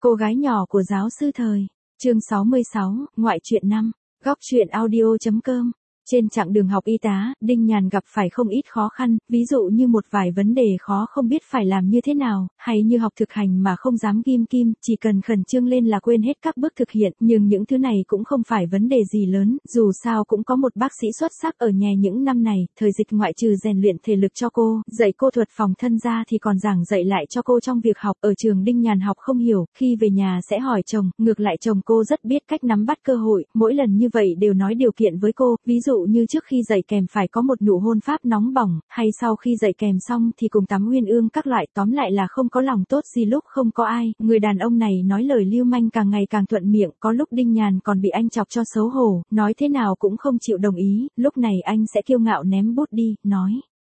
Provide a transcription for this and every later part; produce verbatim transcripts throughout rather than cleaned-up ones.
Cô gái nhỏ của giáo sư thời. Chương sáu mươi sáu, ngoại truyện năm. Góc truyện audio chấm com. Trên chặng đường học y tá, Đinh Nhàn gặp phải không ít khó khăn, ví dụ như một vài vấn đề khó không biết phải làm như thế nào, hay như học thực hành mà không dám ghim kim, chỉ cần khẩn trương lên là quên hết các bước thực hiện, nhưng những thứ này cũng không phải vấn đề gì lớn, dù sao cũng có một bác sĩ xuất sắc ở nhà những năm này, thời dịch ngoại trừ rèn luyện thể lực cho cô, dạy cô thuật phòng thân ra thì còn giảng dạy lại cho cô trong việc học, ở trường Đinh Nhàn học không hiểu, khi về nhà sẽ hỏi chồng, ngược lại chồng cô rất biết cách nắm bắt cơ hội, mỗi lần như vậy đều nói điều kiện với cô, ví dụ như trước khi dạy kèm phải có một nụ hôn pháp nóng bỏng, hay sau khi dạy kèm xong thì cùng tắm uyên ương các loại, tóm lại là không có lòng tốt gì lúc không có ai, người đàn ông này nói lời lưu manh càng ngày càng thuận miệng, có lúc Đinh Nhàn còn bị anh chọc cho xấu hổ, nói thế nào cũng không chịu đồng ý, lúc này anh sẽ kiêu ngạo ném bút đi, nói.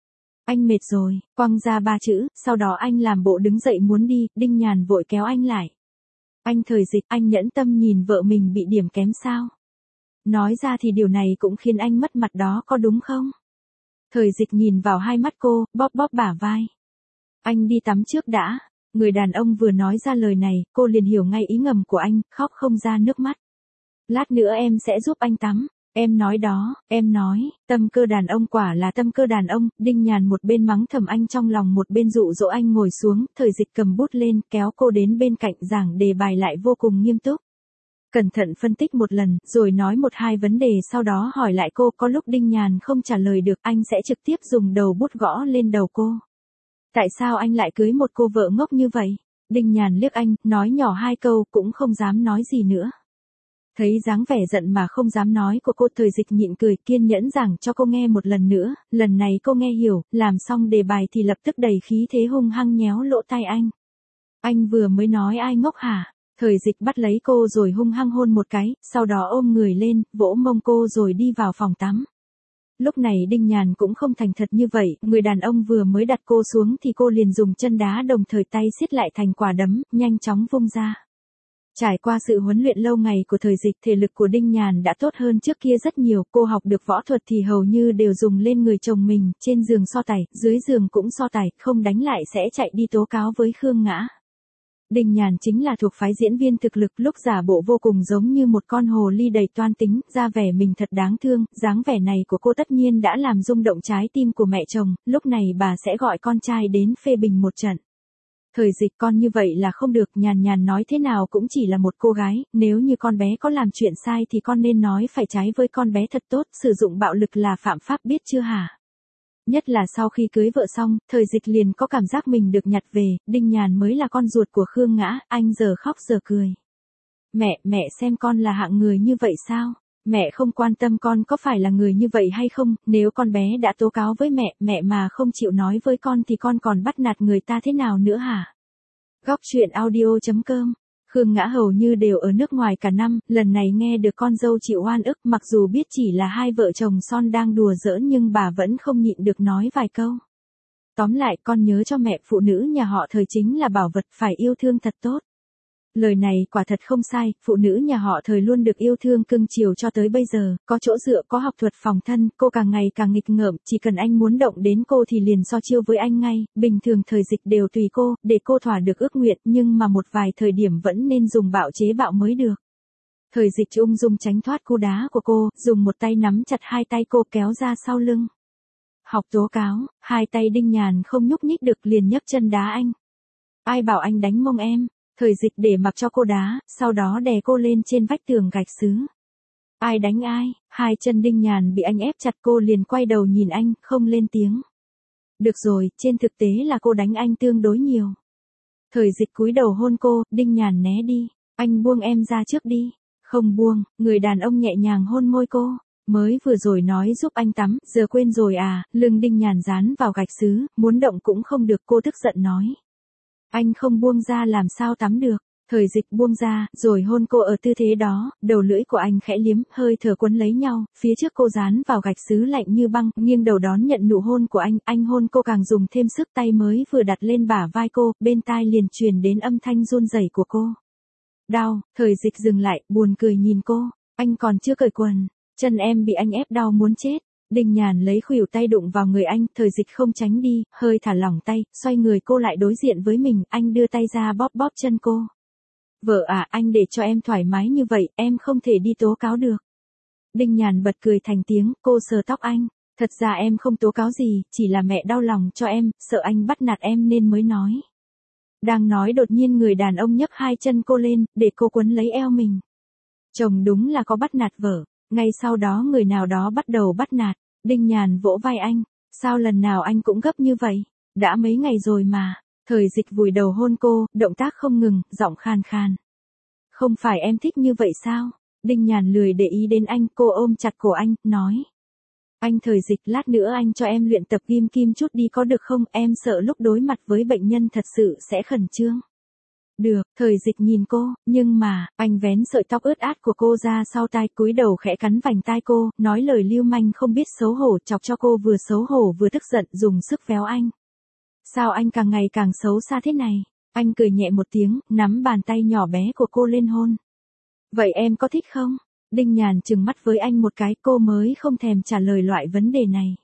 Anh mệt rồi, quăng ra ba chữ, sau đó anh làm bộ đứng dậy muốn đi, Đinh Nhàn vội kéo anh lại. Anh thời dịch, anh nhẫn tâm nhìn vợ mình bị điểm kém sao? Nói ra thì điều này cũng khiến anh mất mặt đó có đúng không? Thời dịch nhìn vào hai mắt cô, bóp bóp bả vai. Anh đi tắm trước đã. Người đàn ông vừa nói ra lời này, cô liền hiểu ngay ý ngầm của anh, khóc không ra nước mắt. Lát nữa em sẽ giúp anh tắm. Em nói đó, em nói, tâm cơ đàn ông quả là tâm cơ đàn ông, Đinh Nhàn một bên mắng thầm anh trong lòng một bên dụ dỗ anh ngồi xuống, thời dịch cầm bút lên, kéo cô đến bên cạnh giảng đề bài lại vô cùng nghiêm túc. Cẩn thận phân tích một lần, rồi nói một hai vấn đề sau đó hỏi lại cô, có lúc Đinh Nhàn không trả lời được, anh sẽ trực tiếp dùng đầu bút gõ lên đầu cô. Tại sao anh lại cưới một cô vợ ngốc như vậy? Đinh Nhàn liếc anh, nói nhỏ hai câu, cũng không dám nói gì nữa. Thấy dáng vẻ giận mà không dám nói của cô, thời dịch nhịn cười, kiên nhẫn giảng cho cô nghe một lần nữa, lần này cô nghe hiểu, làm xong đề bài thì lập tức đầy khí thế hung hăng nhéo lỗ tai anh. Anh vừa mới nói ai ngốc hả? Thời dịch bắt lấy cô rồi hung hăng hôn một cái, sau đó ôm người lên, vỗ mông cô rồi đi vào phòng tắm. Lúc này Đinh Nhàn cũng không thành thật như vậy, người đàn ông vừa mới đặt cô xuống thì cô liền dùng chân đá đồng thời tay siết lại thành quả đấm, nhanh chóng vung ra. Trải qua sự huấn luyện lâu ngày của thời dịch, thể lực của Đinh Nhàn đã tốt hơn trước kia rất nhiều, cô học được võ thuật thì hầu như đều dùng lên người chồng mình, trên giường so tài, dưới giường cũng so tài, không đánh lại sẽ chạy đi tố cáo với Khương Ngã. Đinh Nhàn chính là thuộc phái diễn viên thực lực, lúc giả bộ vô cùng giống như một con hồ ly đầy toan tính, ra vẻ mình thật đáng thương, dáng vẻ này của cô tất nhiên đã làm rung động trái tim của mẹ chồng, lúc này bà sẽ gọi con trai đến phê bình một trận. Thời dịch, con như vậy là không được, Nhàn Nhàn nói thế nào cũng chỉ là một cô gái, nếu như con bé có làm chuyện sai thì con nên nói phải trái với con bé thật tốt, sử dụng bạo lực là phạm pháp biết chưa hả? Nhất là sau khi cưới vợ xong, thời dịch liền có cảm giác mình được nhặt về, Đinh Nhàn mới là con ruột của Khương Ngã, anh giờ khóc giờ cười. Mẹ, mẹ xem con là hạng người như vậy sao? Mẹ không quan tâm con có phải là người như vậy hay không, nếu con bé đã tố cáo với mẹ, mẹ mà không chịu nói với con thì con còn bắt nạt người ta thế nào nữa hả? Góc truyện audio chấm com. Khương Ngã hầu như đều ở nước ngoài cả năm, lần này nghe được con dâu chịu oan ức, mặc dù biết chỉ là hai vợ chồng son đang đùa giỡn nhưng bà vẫn không nhịn được nói vài câu. Tóm lại, con nhớ cho mẹ, phụ nữ nhà họ Thời chính là bảo vật, phải yêu thương thật tốt. Lời này quả thật không sai, phụ nữ nhà họ Thời luôn được yêu thương cưng chiều cho tới bây giờ, có chỗ dựa, có học thuật phòng thân, cô càng ngày càng nghịch ngợm, chỉ cần anh muốn động đến cô thì liền so chiêu với anh ngay, bình thường thời dịch đều tùy cô, để cô thỏa được ước nguyện, nhưng mà một vài thời điểm vẫn nên dùng bạo chế bạo mới được. Thời dịch ung dung tránh thoát cú đá của cô, dùng một tay nắm chặt hai tay cô kéo ra sau lưng. Học tố cáo, hai tay Đinh Nhàn không nhúc nhích được liền nhấc chân đá anh. Ai bảo anh đánh mông em? Thời dịch để mặc cho cô đá, sau đó đè cô lên trên vách tường gạch xứ. Ai đánh ai? Hai chân Đinh Nhàn bị anh ép chặt, cô liền quay đầu nhìn anh, không lên tiếng. Được rồi, trên thực tế là cô đánh anh tương đối nhiều. Thời dịch cúi đầu hôn cô, Đinh Nhàn né đi. Anh buông em ra trước đi. Không buông, người đàn ông nhẹ nhàng hôn môi cô. Mới vừa rồi nói giúp anh tắm, giờ quên rồi à? Lưng Đinh Nhàn dán vào gạch xứ, muốn động cũng không được, cô tức giận nói. Anh không buông ra làm sao tắm được? Thời dịch buông ra, rồi hôn cô ở tư thế đó, đầu lưỡi của anh khẽ liếm, hơi thở quấn lấy nhau, phía trước cô dán vào gạch xứ lạnh như băng, nghiêng đầu đón nhận nụ hôn của anh, anh hôn cô càng dùng thêm sức, tay mới vừa đặt lên bả vai cô, bên tai liền truyền đến âm thanh run rẩy của cô. Đau, thời dịch dừng lại, buồn cười nhìn cô, anh còn chưa cởi quần, chân em bị anh ép đau muốn chết. Đinh Nhàn lấy khuỷu tay đụng vào người anh, thời dịch không tránh đi, hơi thả lỏng tay, xoay người cô lại đối diện với mình, anh đưa tay ra bóp bóp chân cô. Vợ à, anh để cho em thoải mái như vậy, em không thể đi tố cáo được. Đinh Nhàn bật cười thành tiếng, cô sờ tóc anh. Thật ra em không tố cáo gì, chỉ là mẹ đau lòng cho em, sợ anh bắt nạt em nên mới nói. Đang nói đột nhiên người đàn ông nhấc hai chân cô lên, để cô quấn lấy eo mình. Chồng đúng là có bắt nạt vợ. Ngay sau đó người nào đó bắt đầu bắt nạt. Đinh Nhàn vỗ vai anh. Sao lần nào anh cũng gấp như vậy? Đã mấy ngày rồi mà. Thời Dịch vùi đầu hôn cô, động tác không ngừng, giọng khàn khàn. Không phải em thích như vậy sao? Đinh Nhàn lười để ý đến anh, cô ôm chặt cổ anh, nói. Anh Thời Dịch, lát nữa anh cho em luyện tập ghim kim chút đi có được không? Em sợ lúc đối mặt với bệnh nhân thật sự sẽ khẩn trương. Được, Thời Dịch nhìn cô, nhưng mà, anh vén sợi tóc ướt át của cô ra sau tai, cúi đầu khẽ cắn vành tai cô, nói lời lưu manh không biết xấu hổ, chọc cho cô vừa xấu hổ vừa tức giận, dùng sức véo anh. Sao anh càng ngày càng xấu xa thế này? Anh cười nhẹ một tiếng, nắm bàn tay nhỏ bé của cô lên hôn. Vậy em có thích không? Đinh Nhàn trừng mắt với anh một cái, cô mới không thèm trả lời loại vấn đề này.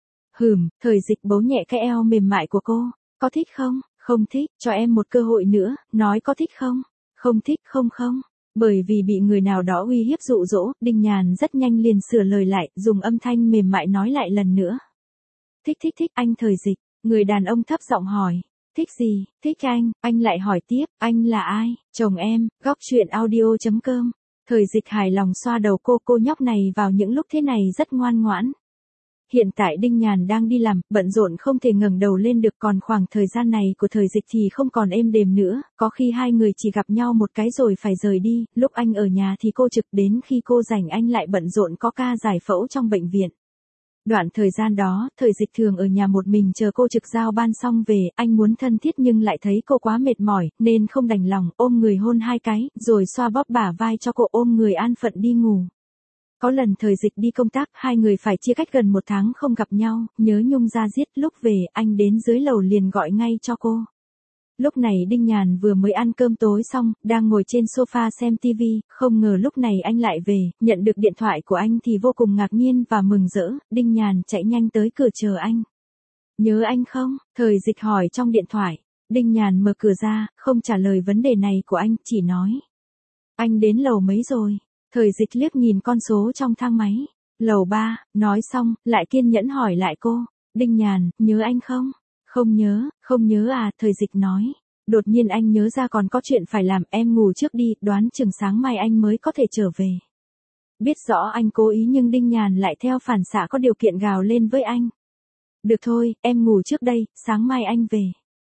Hừm, Thời Dịch bấu nhẹ cái eo mềm mại của cô. Có thích không? Không thích, cho em một cơ hội nữa, nói có thích không? Không thích, không không. Bởi vì bị người nào đó uy hiếp dụ dỗ, Đinh Nhàn rất nhanh liền sửa lời lại, dùng âm thanh mềm mại nói lại lần nữa. Thích thích thích, anh Thời Dịch. Người đàn ông thấp giọng hỏi. Thích gì? Thích anh. Anh lại hỏi tiếp, anh là ai? Chồng em. Góc truyện audio chấm com. Thời Dịch hài lòng xoa đầu cô, cô nhóc này vào những lúc thế này rất ngoan ngoãn. Hiện tại Đinh Nhàn đang đi làm, bận rộn không thể ngẩng đầu lên được, còn khoảng thời gian này của Thời Dịch thì không còn êm đềm nữa, có khi hai người chỉ gặp nhau một cái rồi phải rời đi, lúc anh ở nhà thì cô trực, đến khi cô rảnh anh lại bận rộn có ca giải phẫu trong bệnh viện. Đoạn thời gian đó, Thời Dịch thường ở nhà một mình chờ cô trực giao ban xong về, anh muốn thân thiết nhưng lại thấy cô quá mệt mỏi, nên không đành lòng, ôm người hôn hai cái, rồi xoa bóp bả vai cho cô, ôm người an phận đi ngủ. Có lần Thời Dịch đi công tác, hai người phải chia cách gần một tháng không gặp nhau, nhớ nhung ra giết, lúc về, anh đến dưới lầu liền gọi ngay cho cô. Lúc này Đinh Nhàn vừa mới ăn cơm tối xong, đang ngồi trên sofa xem tivi, không ngờ lúc này anh lại về, nhận được điện thoại của anh thì vô cùng ngạc nhiên và mừng rỡ, Đinh Nhàn chạy nhanh tới cửa chờ anh. Nhớ anh không? Thời Dịch hỏi trong điện thoại. Đinh Nhàn mở cửa ra, không trả lời vấn đề này của anh, chỉ nói. Anh đến lầu mấy rồi? Thời Dịch liếc nhìn con số trong thang máy. Lầu ba, nói xong, lại kiên nhẫn hỏi lại cô. Đinh Nhàn, nhớ anh không? Không nhớ, không nhớ à, Thời Dịch nói. Đột nhiên anh nhớ ra còn có chuyện phải làm, em ngủ trước đi, đoán chừng sáng mai anh mới có thể trở về. Biết rõ anh cố ý nhưng Đinh Nhàn lại theo phản xạ có điều kiện gào lên với anh. Được thôi, em ngủ trước đây, sáng mai anh về.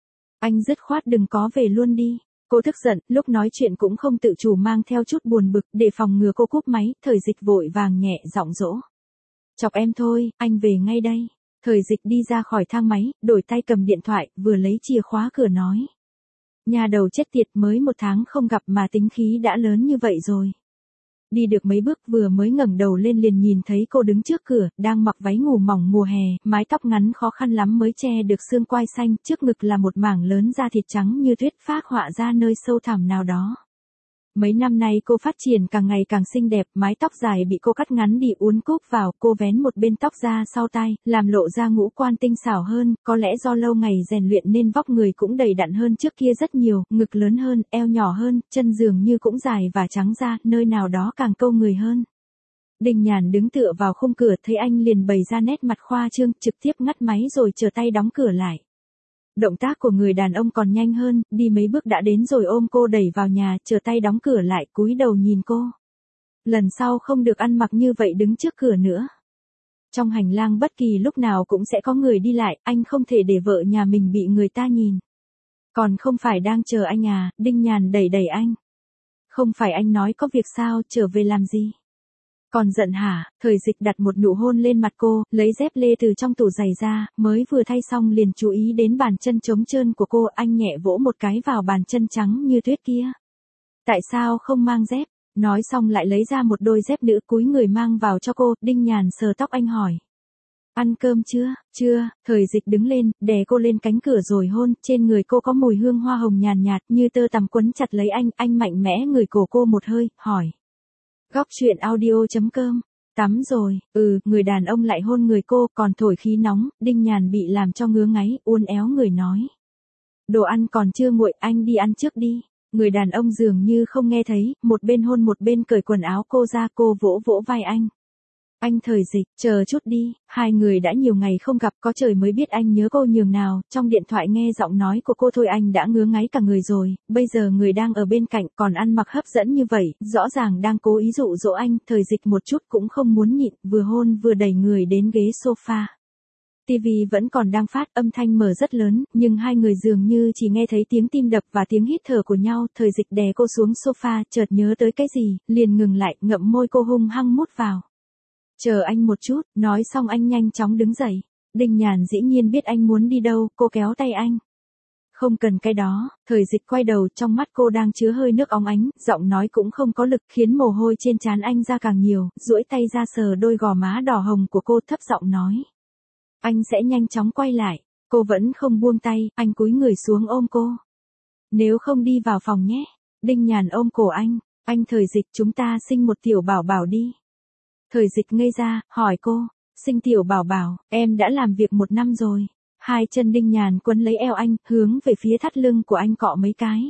Anh dứt khoát đừng có về luôn đi. Cô tức giận, lúc nói chuyện cũng không tự chủ mang theo chút buồn bực, để phòng ngừa cô cúp máy, Thời Dịch vội vàng nhẹ giọng dỗ. Chọc em thôi, anh về ngay đây. Thời Dịch đi ra khỏi thang máy, đổi tay cầm điện thoại, vừa lấy chìa khóa cửa nói. Nhà đầu chết tiệt, mới một tháng không gặp mà tính khí đã lớn như vậy rồi. Đi được mấy bước vừa mới ngẩng đầu lên liền nhìn thấy cô đứng trước cửa, đang mặc váy ngủ mỏng mùa hè, mái tóc ngắn khó khăn lắm mới che được xương quai xanh, trước ngực là một mảng lớn da thịt trắng như tuyết phác họa ra nơi sâu thẳm nào đó. Mấy năm nay cô phát triển càng ngày càng xinh đẹp, mái tóc dài bị cô cắt ngắn đi uốn cúp vào, cô vén một bên tóc ra sau tai, làm lộ ra ngũ quan tinh xảo hơn, có lẽ do lâu ngày rèn luyện nên vóc người cũng đầy đặn hơn trước kia rất nhiều, ngực lớn hơn, eo nhỏ hơn, chân dường như cũng dài và trắng ra, nơi nào đó càng câu người hơn. Đinh Nhàn đứng tựa vào khung cửa, thấy anh liền bày ra nét mặt khoa trương, trực tiếp ngắt máy rồi chờ tay đóng cửa lại. Động tác của người đàn ông còn nhanh hơn, đi mấy bước đã đến rồi ôm cô đẩy vào nhà, chờ tay đóng cửa lại, cúi đầu nhìn cô. Lần sau không được ăn mặc như vậy đứng trước cửa nữa. Trong hành lang bất kỳ lúc nào cũng sẽ có người đi lại, anh không thể để vợ nhà mình bị người ta nhìn. Còn không phải đang chờ anh à, Đinh Nhàn đẩy đẩy anh. Không phải anh nói có việc sao, trở về làm gì? Còn giận hả? Thời Dịch đặt một nụ hôn lên mặt cô, lấy dép lê từ trong tủ giày ra, mới vừa thay xong liền chú ý đến bàn chân trống trơn của cô, anh nhẹ vỗ một cái vào bàn chân trắng như tuyết kia. Tại sao không mang dép? Nói xong lại lấy ra một đôi dép nữ cúi người mang vào cho cô, Đinh Nhàn sờ tóc anh hỏi. Ăn cơm chưa? Chưa. Thời Dịch đứng lên, đè cô lên cánh cửa rồi hôn, trên người cô có mùi hương hoa hồng nhàn nhạt, như tơ tằm quấn chặt lấy anh, anh mạnh mẽ ngửi cổ cô một hơi, hỏi. Góc truyện audio chấm com. Tắm rồi, ừ, người đàn ông lại hôn người cô, còn thổi khí nóng, Đinh Nhàn bị làm cho ngứa ngáy, uốn éo người nói. Đồ ăn còn chưa nguội, anh đi ăn trước đi. Người đàn ông dường như không nghe thấy, một bên hôn một bên cởi quần áo cô ra, cô vỗ vỗ vai anh. Anh Thời Dịch, chờ chút đi, hai người đã nhiều ngày không gặp, có trời mới biết anh nhớ cô nhường nào, trong điện thoại nghe giọng nói của cô thôi anh đã ngứa ngáy cả người rồi, bây giờ người đang ở bên cạnh còn ăn mặc hấp dẫn như vậy, rõ ràng đang cố ý dụ dỗ anh, Thời Dịch một chút cũng không muốn nhịn, vừa hôn vừa đẩy người đến ghế sofa. ti vi vẫn còn đang phát, âm thanh mở rất lớn, nhưng hai người dường như chỉ nghe thấy tiếng tim đập và tiếng hít thở của nhau, Thời Dịch đè cô xuống sofa, chợt nhớ tới cái gì, liền ngừng lại, ngậm môi cô hung hăng mút vào. Chờ anh một chút, nói xong anh nhanh chóng đứng dậy. Đinh Nhàn dĩ nhiên biết anh muốn đi đâu, cô kéo tay anh. Không cần cái đó, Thời Dịch quay đầu, trong mắt cô đang chứa hơi nước óng ánh, giọng nói cũng không có lực, khiến mồ hôi trên trán anh ra càng nhiều, duỗi tay ra sờ đôi gò má đỏ hồng của cô, thấp giọng nói. Anh sẽ nhanh chóng quay lại. Cô vẫn không buông tay, anh cúi người xuống ôm cô. Nếu không đi vào phòng nhé. Đinh Nhàn ôm cổ anh. Anh Thời Dịch, chúng ta sinh một tiểu bảo bảo đi. Thời Dịch ngây ra, hỏi cô. Sinh tiểu bảo bảo, em đã làm việc một năm rồi. Hai chân Đinh Nhàn quấn lấy eo anh, hướng về phía thắt lưng của anh cọ mấy cái.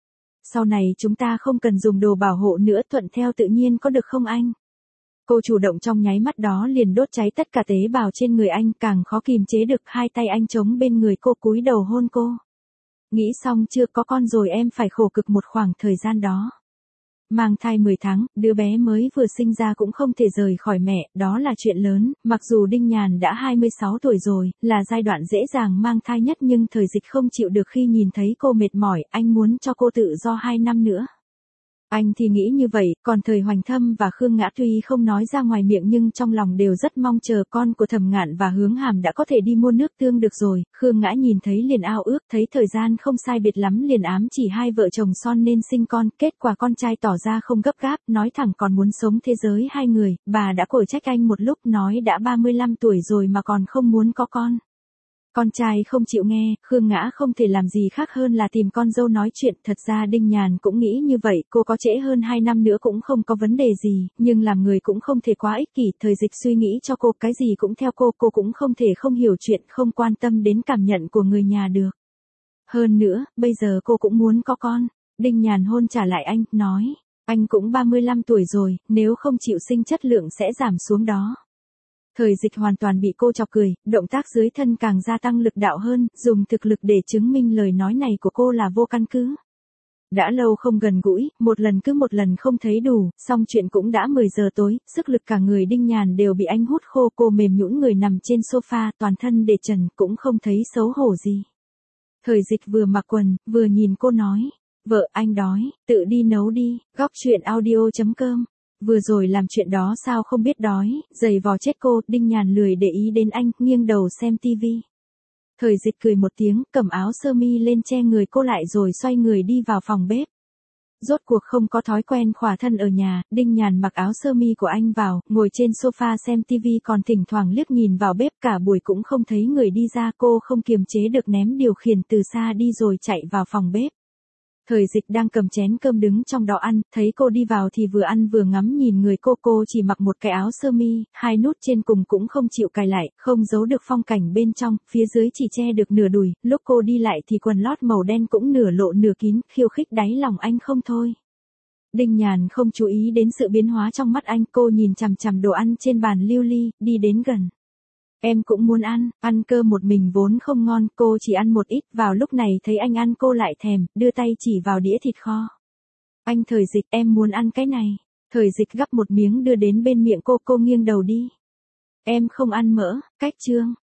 Sau này chúng ta không cần dùng đồ bảo hộ nữa, thuận theo tự nhiên có được không anh? Cô chủ động trong nháy mắt đó liền đốt cháy tất cả tế bào trên người anh, càng khó kìm chế được, hai tay anh chống bên người cô, cúi đầu hôn cô. Nghĩ xong chưa, có con rồi em phải khổ cực một khoảng thời gian đó. Mang thai mười tháng, đứa bé mới vừa sinh ra cũng không thể rời khỏi mẹ, đó là chuyện lớn, mặc dù Đinh Nhàn đã hai mươi sáu tuổi rồi, là giai đoạn dễ dàng mang thai nhất, nhưng Thời Dịch không chịu được khi nhìn thấy cô mệt mỏi, anh muốn cho cô tự do hai năm nữa. Anh thì nghĩ như vậy, còn Thời Hoành Thâm và Khương Ngã tuy không nói ra ngoài miệng nhưng trong lòng đều rất mong chờ, con của Thẩm Ngạn và Hướng Hàm đã có thể đi mua nước tương được rồi. Khương Ngã nhìn thấy liền ao ước, thấy thời gian không sai biệt lắm liền ám chỉ hai vợ chồng son nên sinh con, kết quả con trai tỏ ra không gấp gáp, nói thẳng còn muốn sống thế giới hai người, bà đã cổi trách anh một lúc, nói đã ba mươi lăm tuổi rồi mà còn không muốn có con. Con trai không chịu nghe, Khương Ngã không thể làm gì khác hơn là tìm con dâu nói chuyện, thật ra Đinh Nhàn cũng nghĩ như vậy, cô có trễ hơn hai năm nữa cũng không có vấn đề gì, nhưng làm người cũng không thể quá ích kỷ, Thời Dịch suy nghĩ cho cô, cái gì cũng theo cô, cô cũng không thể không hiểu chuyện, không quan tâm đến cảm nhận của người nhà được. Hơn nữa, bây giờ cô cũng muốn có con. Đinh Nhàn hôn trả lại anh, nói, anh cũng ba mươi lăm tuổi rồi, nếu không chịu sinh chất lượng sẽ giảm xuống đó. Thời Dịch hoàn toàn bị cô chọc cười, động tác dưới thân càng gia tăng lực đạo hơn, dùng thực lực để chứng minh lời nói này của cô là vô căn cứ. Đã lâu không gần gũi, một lần cứ một lần không thấy đủ, xong chuyện cũng đã mười giờ tối, sức lực cả người Đinh Nhàn đều bị anh hút khô, cô mềm nhũn người nằm trên sofa, toàn thân để trần, cũng không thấy xấu hổ gì. Thời Dịch vừa mặc quần, vừa nhìn cô nói, vợ anh đói, tự đi nấu đi, góc truyện audio chấm com. Vừa rồi làm chuyện đó sao không biết đói, giày vò chết cô, Đinh Nhàn lười để ý đến anh, nghiêng đầu xem tivi. Thời Dịch cười một tiếng, cầm áo sơ mi lên che người cô lại rồi xoay người đi vào phòng bếp. Rốt cuộc không có thói quen khỏa thân ở nhà, Đinh Nhàn mặc áo sơ mi của anh vào, ngồi trên sofa xem tivi, còn thỉnh thoảng liếc nhìn vào bếp, cả buổi cũng không thấy người đi ra, cô không kiềm chế được ném điều khiển từ xa đi rồi chạy vào phòng bếp. Thời Dịch đang cầm chén cơm đứng trong đó ăn, thấy cô đi vào thì vừa ăn vừa ngắm nhìn người cô, cô chỉ mặc một cái áo sơ mi, hai nút trên cùng cũng không chịu cài lại, không giấu được phong cảnh bên trong, phía dưới chỉ che được nửa đùi, lúc cô đi lại thì quần lót màu đen cũng nửa lộ nửa kín, khiêu khích đáy lòng anh không thôi. Đinh Nhàn không chú ý đến sự biến hóa trong mắt anh, cô nhìn chằm chằm đồ ăn trên bàn lưu ly, đi đến gần. Em cũng muốn ăn, ăn cơm một mình vốn không ngon, cô chỉ ăn một ít, vào lúc này thấy anh ăn cô lại thèm, đưa tay chỉ vào đĩa thịt kho. Anh Thời Dịch, em muốn ăn cái này. Thời Dịch gắp một miếng đưa đến bên miệng cô, cô nghiêng đầu đi. Em không ăn mỡ, cách chương.